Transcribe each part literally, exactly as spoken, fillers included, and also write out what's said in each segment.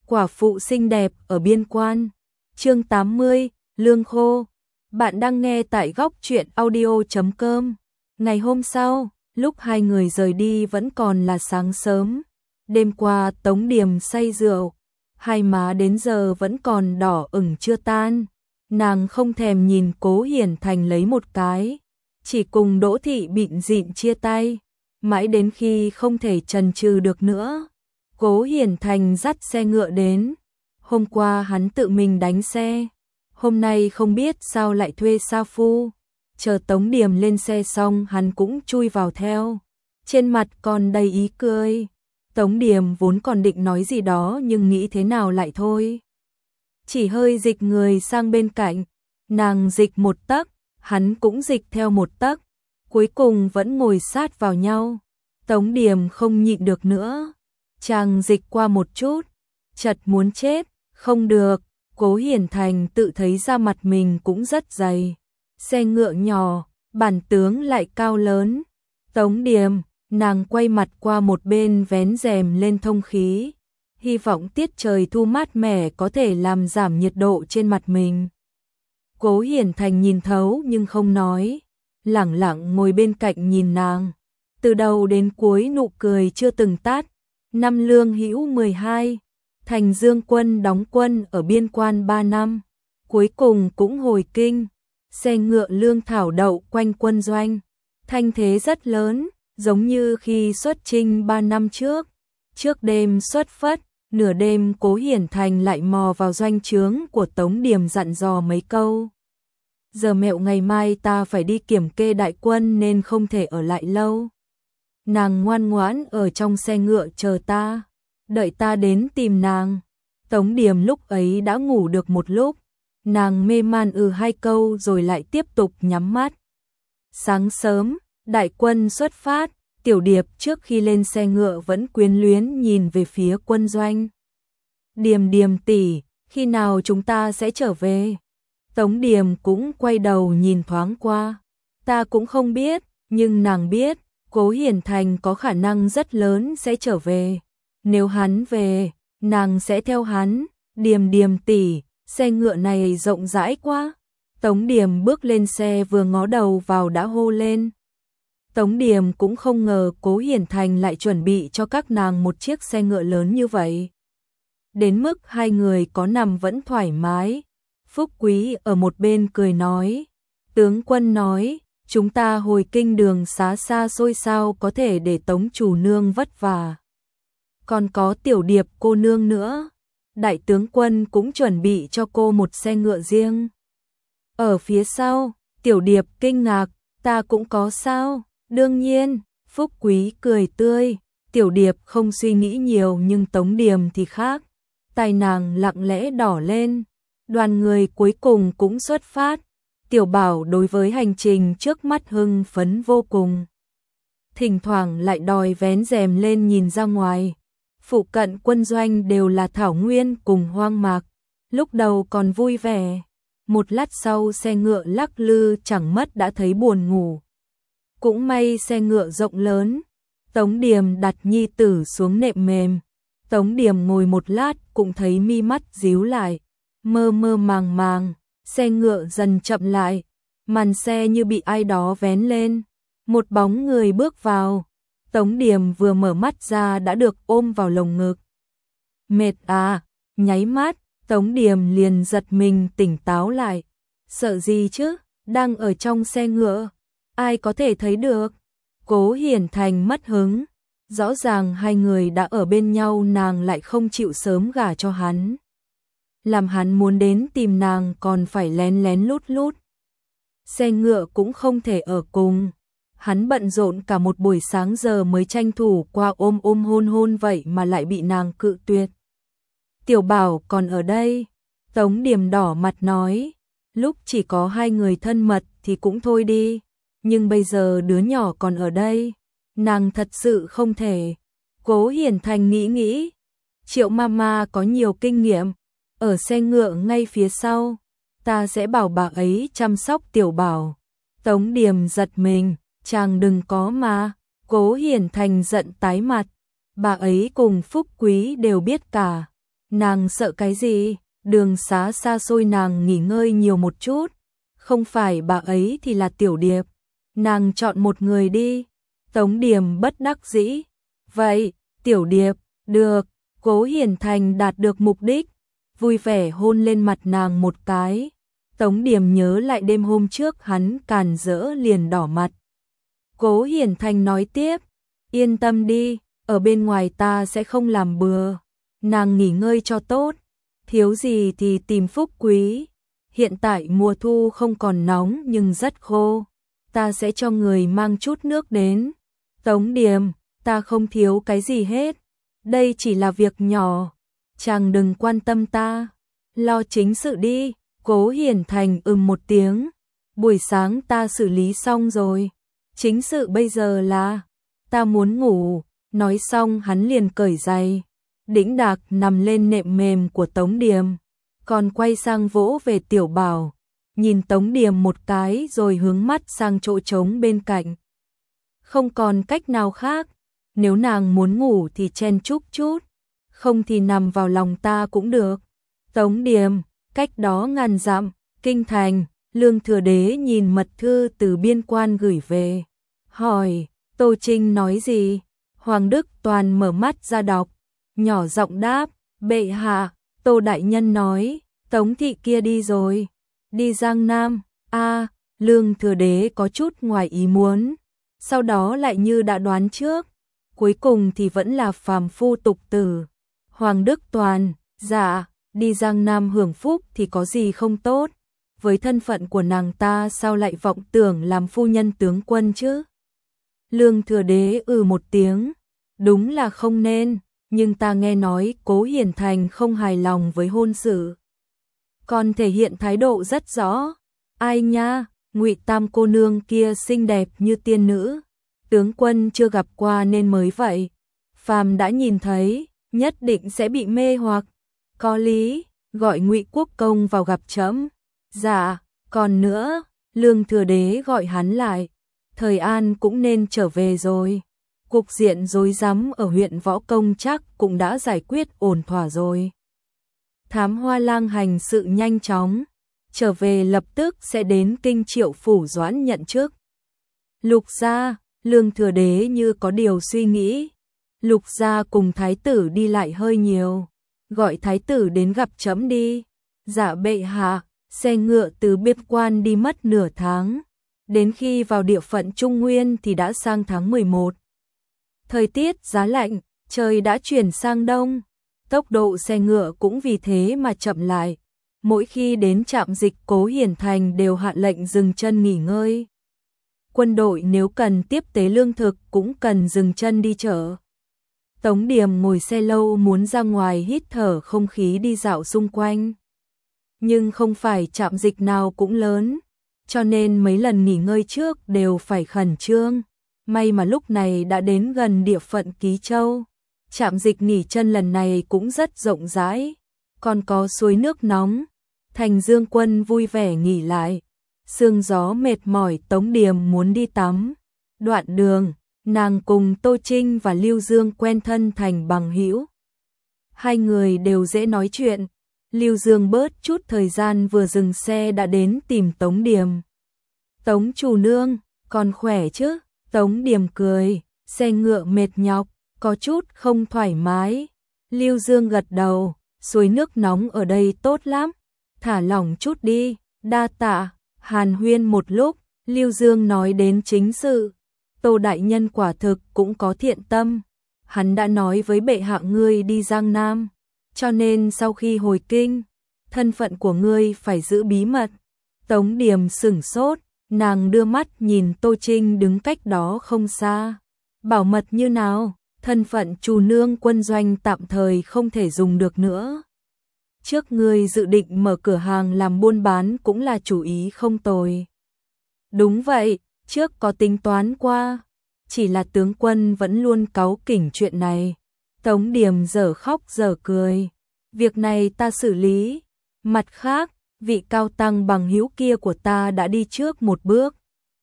Quả phụ xinh đẹp ở biên quan. Chương tám mươi, lương khô. Bạn đang nghe tại góc truyện audio chấm com. Ngày hôm sau, lúc hai người rời đi vẫn còn là sáng sớm. Đêm qua Tống Điềm say rượu, hai má đến giờ vẫn còn đỏ ửng chưa tan. Nàng không thèm nhìn Cố Hiển Thành lấy một cái, chỉ cùng Đỗ Thị bịn dịn chia tay, mãi đến khi không thể chần chừ được nữa. Cố Hiển Thành dắt xe ngựa đến. Hôm qua hắn tự mình đánh xe, hôm nay không biết sao lại thuê sa phu. Chờ Tống Điềm lên xe xong hắn cũng chui vào theo, trên mặt còn đầy ý cười. Tống Điềm vốn còn định nói gì đó nhưng nghĩ thế nào lại thôi. Chỉ hơi dịch người sang bên cạnh, nàng dịch một tấc, hắn cũng dịch theo một tấc, cuối cùng vẫn ngồi sát vào nhau. Tống Điềm không nhịn được nữa, chàng dịch qua một chút, chật muốn chết, không được. Cố Hiển Thành tự thấy da mặt mình cũng rất dày, xe ngựa nhỏ, bản tướng lại cao lớn. Tống Điềm, nàng quay mặt qua một bên vén rèm lên thông khí, hy vọng tiết trời thu mát mẻ có thể làm giảm nhiệt độ trên mặt mình. Cố Hiển Thành nhìn thấu nhưng không nói, lẳng lặng ngồi bên cạnh nhìn nàng, từ đầu đến cuối nụ cười chưa từng tắt. Năm Lương Hữu mười hai, Thành Dương quân đóng quân ở biên quan ba năm, cuối cùng cũng hồi kinh. Xe ngựa lương thảo đậu quanh quân doanh, thanh thế rất lớn, giống như khi xuất chinh ba năm trước. Trước đêm xuất phát, nửa đêm Cố Hiển Thành lại mò vào doanh trướng của Tống Điềm dặn dò mấy câu. Giờ mẹo ngày mai ta phải đi kiểm kê đại quân nên không thể ở lại lâu. Nàng ngoan ngoãn ở trong xe ngựa chờ ta, đợi ta đến tìm nàng. Tống Điềm lúc ấy đã ngủ được một lúc, nàng mê man ừ hai câu rồi lại tiếp tục nhắm mắt. Sáng sớm, đại quân xuất phát, Tiểu Điệp trước khi lên xe ngựa vẫn quyến luyến nhìn về phía quân doanh. Điềm Điềm tỷ, khi nào chúng ta sẽ trở về? Tống Điềm cũng quay đầu nhìn thoáng qua. Ta cũng không biết, nhưng nàng biết, Cố Hiển Thành có khả năng rất lớn sẽ trở về. Nếu hắn về, nàng sẽ theo hắn. Điềm Điềm tỷ, xe ngựa này rộng rãi quá. Tống Điềm bước lên xe vừa ngó đầu vào đã hô lên. Tống Điềm cũng không ngờ Cố Hiển Thành lại chuẩn bị cho các nàng một chiếc xe ngựa lớn như vậy. Đến mức hai người có nằm vẫn thoải mái. Phúc Quý ở một bên cười nói, tướng quân nói, chúng ta hồi kinh đường xá xa xôi sao có thể để Tống chủ nương vất vả. Còn có Tiểu Điệp cô nương nữa, đại tướng quân cũng chuẩn bị cho cô một xe ngựa riêng. Ở phía sau, Tiểu Điệp kinh ngạc, ta cũng có sao? Đương nhiên, Phúc Quý cười tươi. Tiểu Điệp không suy nghĩ nhiều nhưng Tống Điềm thì khác, tai nàng lặng lẽ đỏ lên. Đoàn người cuối cùng cũng xuất phát. Tiểu Bảo đối với hành trình trước mắt hưng phấn vô cùng, thỉnh thoảng lại đòi vén rèm lên nhìn ra ngoài. Phụ cận quân doanh đều là thảo nguyên cùng hoang mạc, lúc đầu còn vui vẻ, một lát sau xe ngựa lắc lư chẳng mất đã thấy buồn ngủ. Cũng may xe ngựa rộng lớn, Tống Điềm đặt nhi tử xuống nệm mềm. Tống Điềm ngồi một lát cũng thấy mi mắt díu lại, mơ mơ màng màng. Xe ngựa dần chậm lại, màn xe như bị ai đó vén lên, một bóng người bước vào. Tống Điềm vừa mở mắt ra đã được ôm vào lồng ngực. Mệt à? Nháy mắt, Tống Điềm liền giật mình tỉnh táo lại. Sợ gì chứ, đang ở trong xe ngựa, ai có thể thấy được? Cố Hiển Thành mất hứng, rõ ràng hai người đã ở bên nhau nàng lại không chịu sớm gả cho hắn. Làm hắn muốn đến tìm nàng còn phải lén lén lút lút. Xe ngựa cũng không thể ở cùng. Hắn bận rộn cả một buổi sáng giờ mới tranh thủ qua ôm ôm hôn hôn vậy mà lại bị nàng cự tuyệt. Tiểu Bảo còn ở đây. Tống Điềm đỏ mặt nói, lúc chỉ có hai người thân mật thì cũng thôi đi, nhưng bây giờ đứa nhỏ còn ở đây, nàng thật sự không thể. Cố Hiển Thành nghĩ nghĩ, Triệu Mama có nhiều kinh nghiệm, ở xe ngựa ngay phía sau, ta sẽ bảo bà ấy chăm sóc Tiểu Bảo. Tống Điềm giật mình, chàng đừng có mà. Cố Hiển Thành giận tái mặt, bà ấy cùng Phúc Quý đều biết cả. Nàng sợ cái gì? Đường xá xa xôi nàng nghỉ ngơi nhiều một chút. Không phải bà ấy thì là Tiểu Điệp. Nàng chọn một người đi. Tống Điềm bất đắc dĩ. Vậy, Tiểu Điệp, được. Cố Hiển Thành đạt được mục đích, vui vẻ hôn lên mặt nàng một cái. Tống Điềm nhớ lại đêm hôm trước hắn càn rỡ liền đỏ mặt. Cố Hiển Thành nói tiếp, yên tâm đi, ở bên ngoài ta sẽ không làm bừa. Nàng nghỉ ngơi cho tốt, thiếu gì thì tìm Phúc Quý. Hiện tại mùa thu không còn nóng nhưng rất khô, ta sẽ cho người mang chút nước đến. Tống Điềm, ta không thiếu cái gì hết, đây chỉ là việc nhỏ, chàng đừng quan tâm ta, lo chính sự đi. Cố Hiển Thành ừm một tiếng, buổi sáng ta xử lý xong rồi, chính sự bây giờ là, ta muốn ngủ. Nói xong hắn liền cởi giày, đĩnh đạc nằm lên nệm mềm của Tống Điềm, còn quay sang vỗ về Tiểu Bảo, nhìn Tống Điềm một cái rồi hướng mắt sang chỗ trống bên cạnh. Không còn cách nào khác, nếu nàng muốn ngủ thì chen chúc chút, không thì nằm vào lòng ta cũng được. Tống Điềm, cách đó ngàn dặm, kinh thành, Lương Thừa Đế nhìn mật thư từ biên quan gửi về, hỏi, Tô Trinh nói gì? Hoàng Đức Toàn mở mắt ra đọc, nhỏ giọng đáp, bệ hạ, Tô Đại Nhân nói, Tống thị kia đi rồi, đi Giang Nam. A, Lương Thừa Đế có chút ngoài ý muốn, sau đó lại như đã đoán trước, cuối cùng thì vẫn là phàm phu tục tử. Hoàng Đức Toàn, dạ, đi Giang Nam hưởng phúc thì có gì không tốt, với thân phận của nàng ta sao lại vọng tưởng làm phu nhân tướng quân chứ? Lương Thừa Đế ừ một tiếng, đúng là không nên, nhưng ta nghe nói Cố Hiển Thành không hài lòng với hôn sự, còn thể hiện thái độ rất rõ. Ai nha, Ngụy Tam cô nương kia xinh đẹp như tiên nữ, tướng quân chưa gặp qua nên mới vậy, phàm đã nhìn thấy, nhất định sẽ bị mê hoặc. Có lý, gọi Ngụy Quốc công vào gặp trẫm. Dạ, còn nữa, Lương Thừa Đế gọi hắn lại, Thời An cũng nên trở về rồi. Cục diện rối rắm ở huyện Võ Công chắc cũng đã giải quyết ổn thỏa rồi. Thám Hoa Lang hành sự nhanh chóng, trở về lập tức sẽ đến kinh Triệu phủ Doãn nhận chức. Lục gia, Lương Thừa Đế như có điều suy nghĩ. Lục gia cùng thái tử đi lại hơi nhiều, gọi thái tử đến gặp trẫm đi. Dạ bệ hạ. Xe ngựa từ biên quan đi mất nửa tháng, đến khi vào địa phận Trung Nguyên thì đã sang tháng mười một. Thời tiết giá lạnh, trời đã chuyển sang đông, tốc độ xe ngựa cũng vì thế mà chậm lại. Mỗi khi đến trạm dịch Cố Hiển Thành đều hạ lệnh dừng chân nghỉ ngơi. Quân đội nếu cần tiếp tế lương thực cũng cần dừng chân đi chợ. Tống Điềm ngồi xe lâu muốn ra ngoài hít thở không khí đi dạo xung quanh. Nhưng không phải trạm dịch nào cũng lớn, cho nên mấy lần nghỉ ngơi trước đều phải khẩn trương. May mà lúc này đã đến gần địa phận Ký Châu. Trạm dịch nghỉ chân lần này cũng rất rộng rãi, còn có suối nước nóng. Thành Dương Quân vui vẻ nghỉ lại. Sương gió mệt mỏi Tống Điềm muốn đi tắm. Đoạn đường, nàng cùng Tô Trinh và Lưu Dương quen thân thành bằng hữu. Hai người đều dễ nói chuyện. Lưu Dương bớt chút thời gian vừa dừng xe đã đến tìm Tống Điềm. Tống chủ nương, còn khỏe chứ? Tống Điềm cười, xe ngựa mệt nhọc, có chút không thoải mái. Lưu Dương gật đầu, suối nước nóng ở đây tốt lắm, thả lỏng chút đi, đa tạ. Hàn huyên một lúc, Lưu Dương nói đến chính sự. Tô Đại Nhân quả thực cũng có thiện tâm, hắn đã nói với bệ hạ ngươi đi Giang Nam. Cho nên sau khi hồi kinh, thân phận của ngươi phải giữ bí mật. Tống Điềm sửng sốt, nàng đưa mắt nhìn Tô Trinh đứng cách đó không xa. Bảo mật như nào, thân phận chủ nương quân doanh tạm thời không thể dùng được nữa. Trước ngươi dự định mở cửa hàng làm buôn bán cũng là chủ ý không tồi. Đúng vậy, trước có tính toán qua, chỉ là tướng quân vẫn luôn cáu kỉnh chuyện này. Tống Điềm dở khóc dở cười. Việc này ta xử lý. Mặt khác, vị cao tăng bằng hữu kia của ta đã đi trước một bước.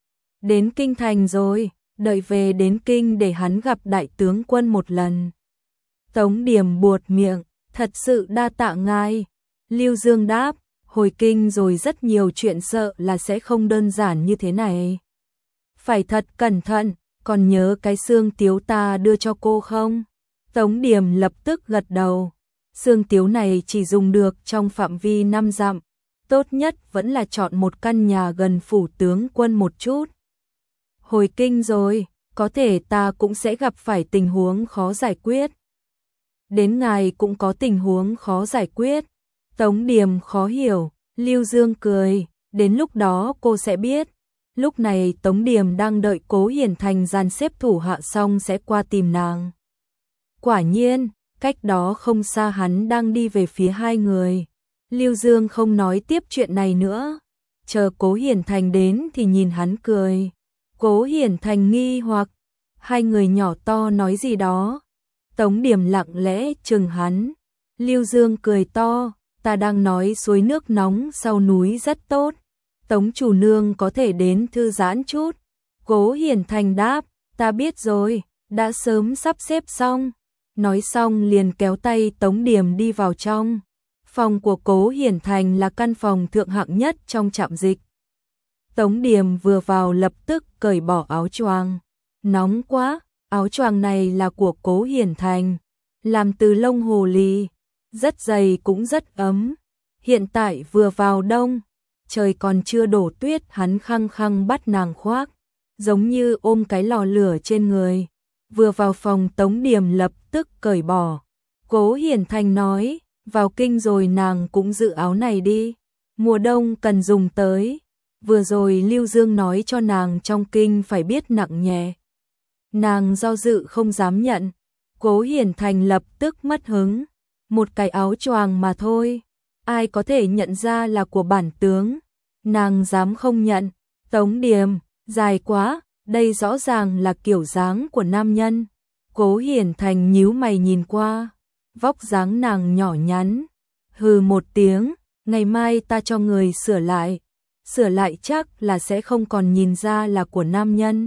Đến kinh thành rồi, đợi về đến kinh để hắn gặp đại tướng quân một lần. Tống Điềm buột miệng, Thật sự đa tạ ngài. Lưu Dương đáp, hồi kinh rồi rất nhiều chuyện sợ là sẽ không đơn giản như thế này. Phải thật cẩn thận, còn nhớ cái xương tiếu ta đưa cho cô không? Tống Điềm lập tức gật đầu. Xương tiếu này chỉ dùng được trong phạm vi năm dặm. Tốt nhất vẫn là chọn một căn nhà gần phủ tướng quân một chút. Hồi kinh rồi, có thể ta cũng sẽ gặp phải tình huống khó giải quyết. Đến ngài cũng có tình huống khó giải quyết. Tống Điềm khó hiểu, Lưu Dương cười, đến lúc đó cô sẽ biết. Lúc này Tống Điềm đang đợi Cố Hiển Thành dàn xếp thủ hạ xong sẽ qua tìm nàng. Quả nhiên, cách đó không xa hắn đang đi về phía hai người. Lưu Dương không nói tiếp chuyện này nữa. Chờ Cố Hiển Thành đến thì nhìn hắn cười. Cố Hiển Thành nghi hoặc, hai người nhỏ to nói gì đó. Tống Điềm lặng lẽ chừng hắn. Lưu Dương cười to, ta đang nói suối nước nóng sau núi rất tốt. Tống chủ nương có thể đến thư giãn chút. Cố Hiển Thành đáp, ta biết rồi, đã sớm sắp xếp xong. Nói xong liền kéo tay Tống Điềm đi vào trong. Phòng của Cố Hiển Thành là căn phòng thượng hạng nhất trong trạm dịch. Tống Điềm vừa vào lập tức cởi bỏ áo choàng. Nóng quá, áo choàng này là của Cố Hiển Thành, làm từ lông hồ ly, rất dày cũng rất ấm. Hiện tại vừa vào đông, trời còn chưa đổ tuyết, hắn khăng khăng bắt nàng khoác, giống như ôm cái lò lửa trên người. Vừa vào phòng Tống Điềm lập tức cởi bỏ. Cố Hiển Thành nói, vào kinh rồi nàng cũng giữ áo này đi, mùa đông cần dùng tới. Vừa rồi Lưu Dương nói cho nàng trong kinh phải biết nặng nhẹ. Nàng do dự không dám nhận. Cố Hiển Thành lập tức mất hứng. Một cái áo choàng mà thôi, ai có thể nhận ra là của bản tướng. Nàng dám không nhận. Tống Điềm, dài quá, đây rõ ràng là kiểu dáng của nam nhân. Cố Hiển Thành nhíu mày nhìn qua, vóc dáng nàng nhỏ nhắn. Hừ một tiếng, ngày mai ta cho người sửa lại. Sửa lại chắc là sẽ không còn nhìn ra là của nam nhân.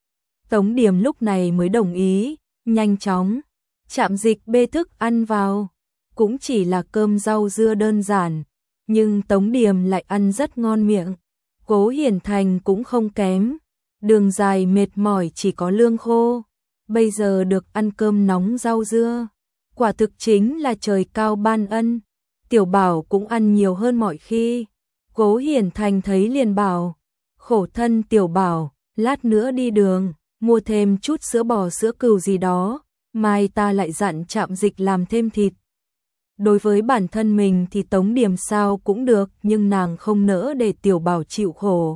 Tống Điềm lúc này mới đồng ý, nhanh chóng. Trạm dịch bê thức ăn vào, cũng chỉ là cơm rau dưa đơn giản, nhưng Tống Điềm lại ăn rất ngon miệng. Cố Hiển Thành cũng không kém, đường dài mệt mỏi chỉ có lương khô, bây giờ được ăn cơm nóng rau dưa, quả thực chính là trời cao ban ân. Tiểu Bảo cũng ăn nhiều hơn mọi khi. Cố Hiển Thành thấy liền bảo, khổ thân Tiểu Bảo, lát nữa đi đường, mua thêm chút sữa bò sữa cừu gì đó, mai ta lại dặn trạm dịch làm thêm thịt. Đối với bản thân mình thì Tống Điềm sao cũng được, nhưng nàng không nỡ để Tiểu Bảo chịu khổ.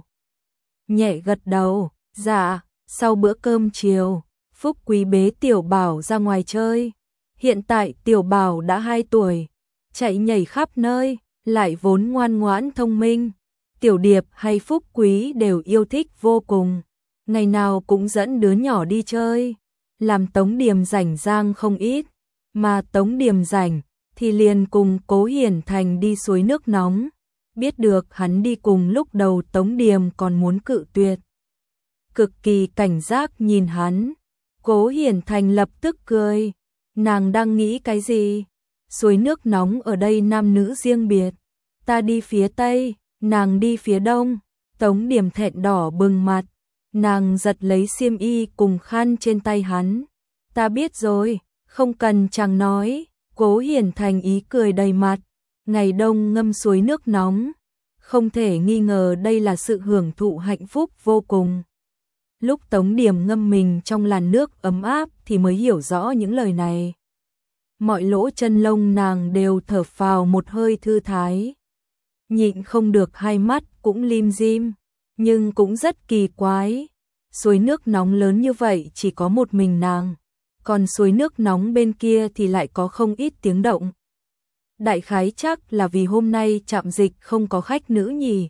Nhẹ gật đầu, dạ. Sau bữa cơm chiều, Phúc Quý bế Tiểu Bảo ra ngoài chơi. Hiện tại Tiểu Bảo đã hai tuổi, chạy nhảy khắp nơi, lại vốn ngoan ngoãn thông minh. Tiểu Điệp hay Phúc Quý đều yêu thích vô cùng, ngày nào cũng dẫn đứa nhỏ đi chơi, làm Tống Điềm rảnh rang không ít. Mà Tống Điềm rảnh thì liền cùng Cố Hiển Thành đi suối nước nóng. Biết được hắn đi cùng lúc đầu Tống Điềm còn muốn cự tuyệt, cực kỳ cảnh giác nhìn hắn. Cố Hiển Thành lập tức cười, nàng đang nghĩ cái gì? Suối nước nóng ở đây nam nữ riêng biệt, ta đi phía Tây, nàng đi phía Đông. Tống Điềm thẹn đỏ bừng mặt, nàng giật lấy xiêm y cùng khăn trên tay hắn. Ta biết rồi, không cần chàng nói. Cố Hiển Thành ý cười đầy mặt, ngày đông ngâm suối nước nóng, không thể nghi ngờ đây là sự hưởng thụ hạnh phúc vô cùng. Lúc Tống Điềm ngâm mình trong làn nước ấm áp thì mới hiểu rõ những lời này. Mọi lỗ chân lông nàng đều thở phào một hơi thư thái. Nhịn không được hai mắt cũng lim dim, nhưng cũng rất kỳ quái. Suối nước nóng lớn như vậy chỉ có một mình nàng, còn suối nước nóng bên kia thì lại có không ít tiếng động. Đại khái chắc là vì hôm nay trạm dịch không có khách nữ nhỉ.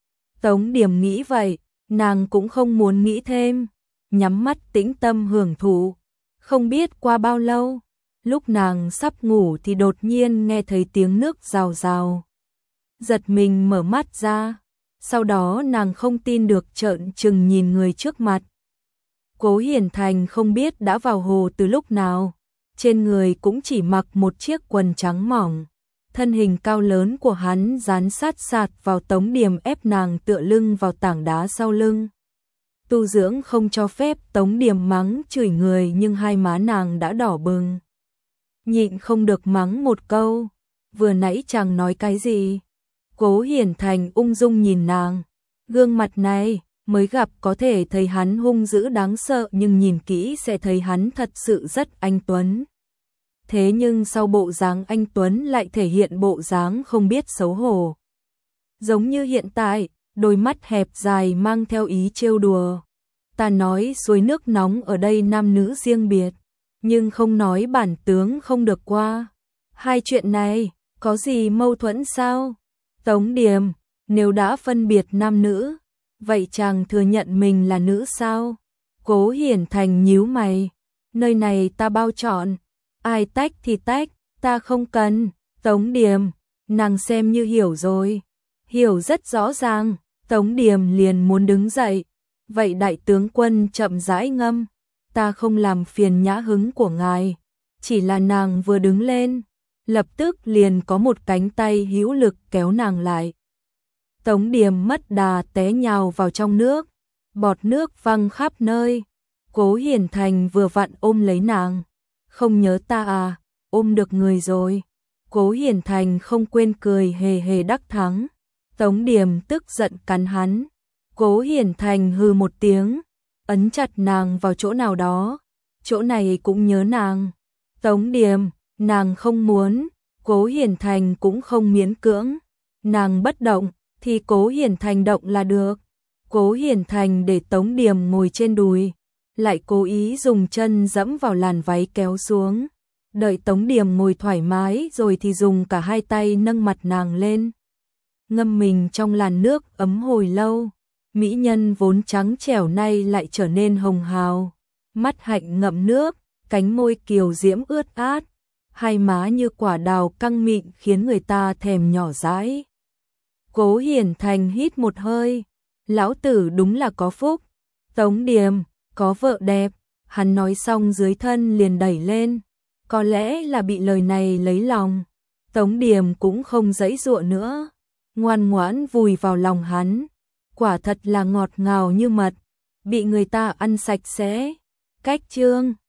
Tống Điềm nghĩ vậy, nàng cũng không muốn nghĩ thêm, nhắm mắt tĩnh tâm hưởng thụ. Không biết qua bao lâu, lúc nàng sắp ngủ thì đột nhiên nghe thấy tiếng nước rào rào. Giật mình mở mắt ra, sau đó nàng không tin được trợn trừng nhìn người trước mặt. Cố Hiển Thành không biết đã vào hồ từ lúc nào, trên người cũng chỉ mặc một chiếc quần trắng mỏng. Thân hình cao lớn của hắn dán sát sạt vào Tống Điềm, ép nàng tựa lưng vào tảng đá sau lưng. Tu dưỡng không cho phép Tống Điềm mắng chửi người, nhưng hai má nàng đã đỏ bừng. Nhịn không được mắng một câu, vừa nãy chàng nói cái gì? Cố Hiển Thành ung dung nhìn nàng, gương mặt này, mới gặp có thể thấy hắn hung dữ đáng sợ, nhưng nhìn kỹ sẽ thấy hắn thật sự rất anh tuấn. Thế nhưng sau bộ dáng anh tuấn lại thể hiện bộ dáng không biết xấu hổ. Giống như hiện tại, đôi mắt hẹp dài mang theo ý trêu đùa. Ta nói suối nước nóng ở đây nam nữ riêng biệt, nhưng không nói bản tướng không được qua. Hai chuyện này, có gì mâu thuẫn sao? Tống Điềm, nếu đã phân biệt nam nữ, vậy chàng thừa nhận mình là nữ sao? Cố Hiển Thành nhíu mày, nơi này ta bao trọn, ai tách thì tách, ta không cần. Tống Điềm, nàng xem như hiểu rồi, hiểu rất rõ ràng. Tống Điềm liền muốn đứng dậy, vậy đại tướng quân chậm rãi ngâm, ta không làm phiền nhã hứng của ngài. Chỉ là nàng vừa đứng lên, lập tức liền có một cánh tay hữu lực kéo nàng lại. Tống Điềm mất đà té nhào vào trong nước, bọt nước văng khắp nơi. Cố Hiển Thành vừa vặn ôm lấy nàng. Không nhớ ta à, ôm được người rồi. Cố Hiển Thành không quên cười hề hề đắc thắng. Tống Điềm tức giận cắn hắn. Cố Hiển Thành hừ một tiếng, ấn chặt nàng vào chỗ nào đó. Chỗ này cũng nhớ nàng. Tống Điềm, nàng không muốn. Cố Hiển Thành cũng không miễn cưỡng. Nàng bất động, thì Cố Hiển Thành động là được. Cố Hiển Thành để Tống Điềm ngồi trên đùi, lại cố ý dùng chân dẫm vào làn váy kéo xuống. Đợi Tống Điềm ngồi thoải mái rồi thì dùng cả hai tay nâng mặt nàng lên. Ngâm mình trong làn nước ấm hồi lâu, mỹ nhân vốn trắng trẻo nay lại trở nên hồng hào. Mắt hạnh ngậm nước, cánh môi kiều diễm ướt át, hai má như quả đào căng mịn khiến người ta thèm nhỏ dãi. Cố Hiển Thành hít một hơi, lão tử đúng là có phúc. Tống Điềm, có vợ đẹp. Hắn nói xong dưới thân liền đẩy lên, có lẽ là bị lời này lấy lòng. Tống Điềm cũng không giãy giụa nữa, ngoan ngoãn vùi vào lòng hắn. Quả thật là ngọt ngào như mật, bị người ta ăn sạch sẽ. Cách chương